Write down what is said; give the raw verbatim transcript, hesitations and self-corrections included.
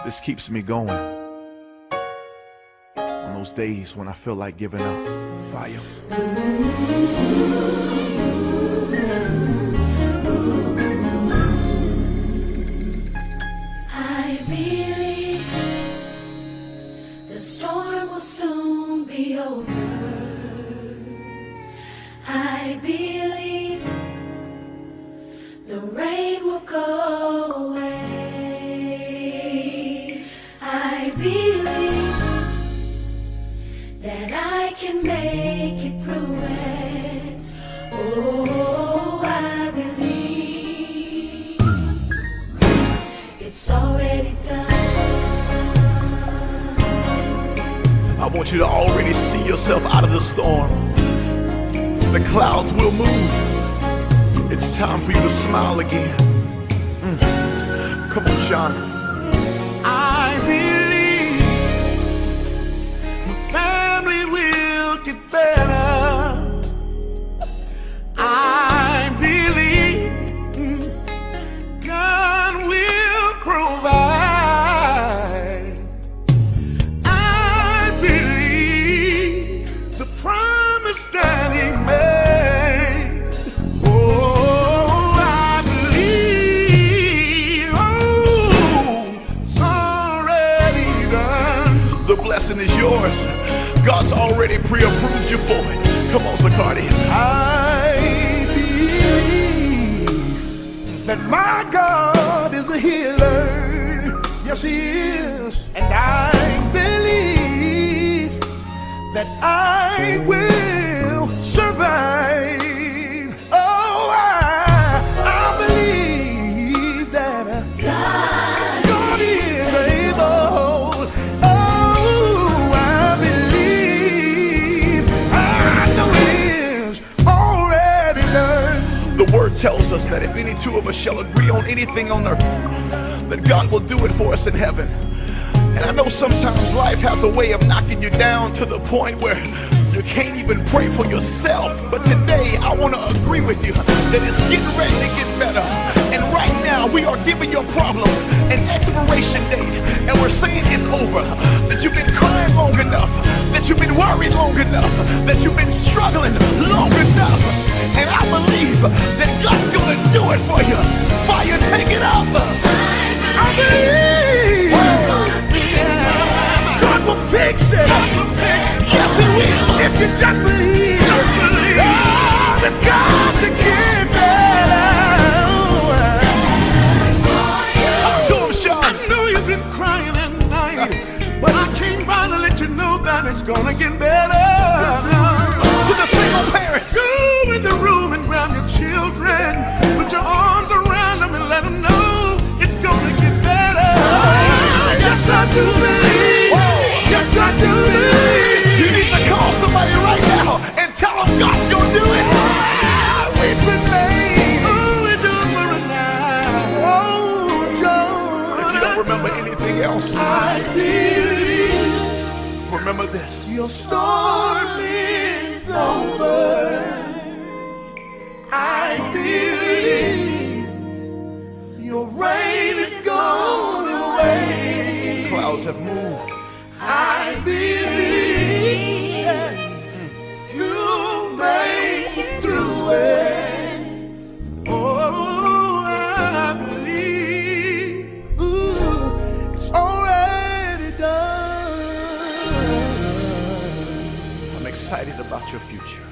This keeps me going on those days when I feel like giving up. Fire. I believe the storm will soon be over. I believe the rain will go away. I believe that I can make it through it. Oh, I believe it's already done. I want you to already see yourself out of the storm. The clouds will move. It's time for you to smile again. Mm. Come on, Sean. I believe my family will get better. I believe God will provide. I believe the promise that He made. Oh, I believe. Oh, it's already done. The blessing is yours. God's already pre-approved you for it. Come on, Zacardi. I believe that my God is a healer. Yes, He is. And I believe that I will survive. Oh, I, I believe that God, God is able. Oh, I believe. I know it is already done. The word tells us that if any two of us shall agree on anything on earth, then God will do it for us in heaven. And I know sometimes life has a way of knocking you down to the point where you can't even pray for yourself. But today I want to agree with you that it's getting ready to get better. And right now we are giving your problems an expiration date. And we're saying it's over. That you've been crying long enough. That you've been worried long enough. That you've been struggling long enough. And I believe that God's going to do it for you. Fire, take it up. I believe God will fix it. Yes, it will. If you just believe, just believe. Oh, it's got to get better. Talk to him, Sean. I know you've been crying at night, but I came by to let you know that it's gonna get better. To the single parents, go in the room and grab your children, put your arms around them and let them know it's gonna get better. Yes, I do believe. Yes, I do believe. you need to call somebody right now and tell them God's gonna do it. We've been made. Oh, we do it for a night. Oh, John. If you don't remember anything else, I believe remember this. your storm is over. I believe your rain is gone away. Clouds have moved. I believe that you'll make it through it. Oh, I believe. Ooh, it's already done. I'm excited about your future.